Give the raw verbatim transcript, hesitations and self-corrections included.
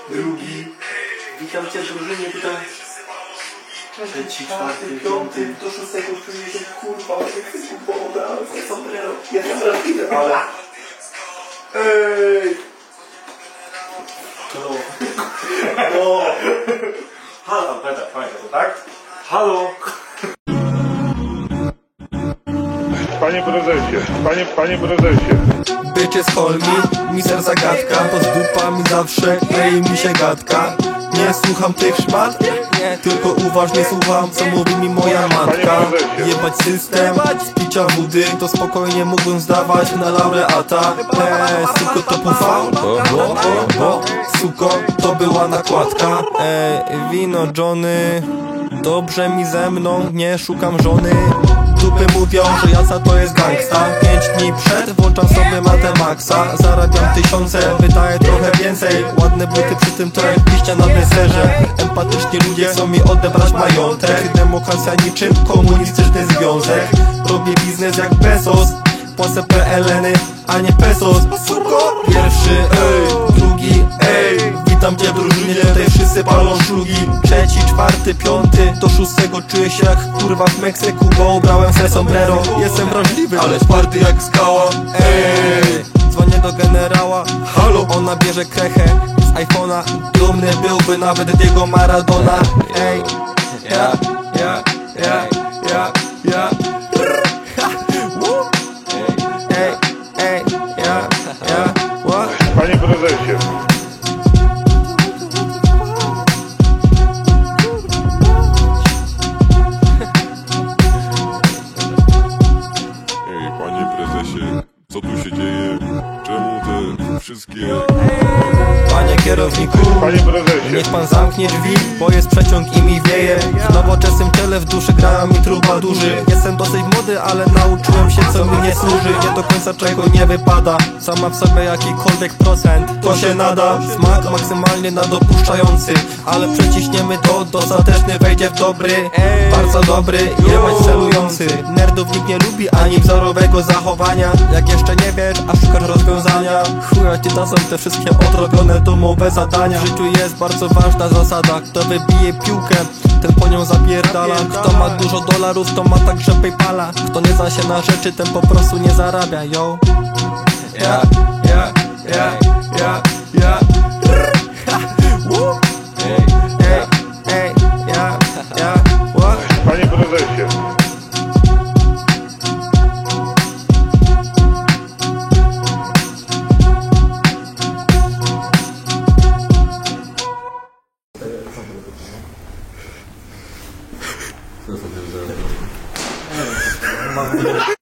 drugi. Witam cię w drużynie tutaj. Trzeci, czwarty, piąty, do szóstego czuję się kurwa, jak kurwa, ale sombrero. Jestem wrażliwy, ale... Ej! Halo. No. Halo, Peter, pamiętaj to, tak? Halo. Panie prezesie, panie, panie prezesie. Bycie z Holmi, mister zagadka. To z dupami zawsze klei mi się gadka. Nie słucham tych szmat, tylko uważnie słucham, co mówi mi moja matka. Jebać system, z picia wody, to spokojnie mógłbym zdawać na laureata. Eee, suko to po V, bo, bo, bo, suko to była nakładka. Eee, wino Johnny, dobrze mi ze mną, nie szukam żony. Dupy mówią, że jasa to jest gangsta. Pięć dni przed włączam sobie Matemaxa. Zarabiam tysiące, wydaję trochę więcej. Ładne buty przy tym to jak liścia na deserze. Empatyczni ludzie chcą mi odebrać majątek. Demokracja niczym komunistyczny związek. Robię biznes jak Bezos, płacę P L N-y, a nie pesos. Suko! Pierwszy, ej, drugi, ej. Witam cię w drużynie, tutaj wszyscy palą szlugi. Trzeci, czwarty, piąty, do szóstego czuję się jak kurwa w Meksyku, bo ubrałem se sombrero. Jestem wrażliwy, ale twardy jak skała. Ej, dzwonię do generała. Halo, ona bierze krechę z iPhone'a. Dumny byłby nawet Diego Maradona. Ej, ja, ja, ja, ja, ja. Ej, ej, ja, ja, what? Panie prezesie. Ej, panie prezesie, co tu się dzieje? Czemu te wszystkie... Panie kierowniku, Panie prezesie. niech pan zamknie drzwi, bo jest przeciąg i mi wieje. W nowoczesnym ciele w duszy gra mi trubadurzy. Jestem dosyć młody, ale nauczyłem się, co mi nie służy. Nie do końca czego nie wypada. Sama w sobie jakikolwiek procent, to się nada. Smak maksymalnie nadopuszczający, ale przeciśniemy to, dostateczny wejdzie w dobry. Bardzo dobry, jebać celujący. Nerdów nikt nie lubi, ani wzorowego zachowania. Jak jeszcze nie wiesz, a szukasz rozwiązania, chuja ci dadzą te wszystkie odrobione domowe zadania. W życiu jest bardzo ważna zasada. Kto wybije piłkę, ten po nią zapierdala. Kto ma dużo dolarów, to ma także Paypala. Kto nie zna się na rzeczy, ten po prostu nie zarabia, yo. Ja, ja, ja, ja, ja. Ej, ej, ej, ja, ja, what? Panie prezesie. Mam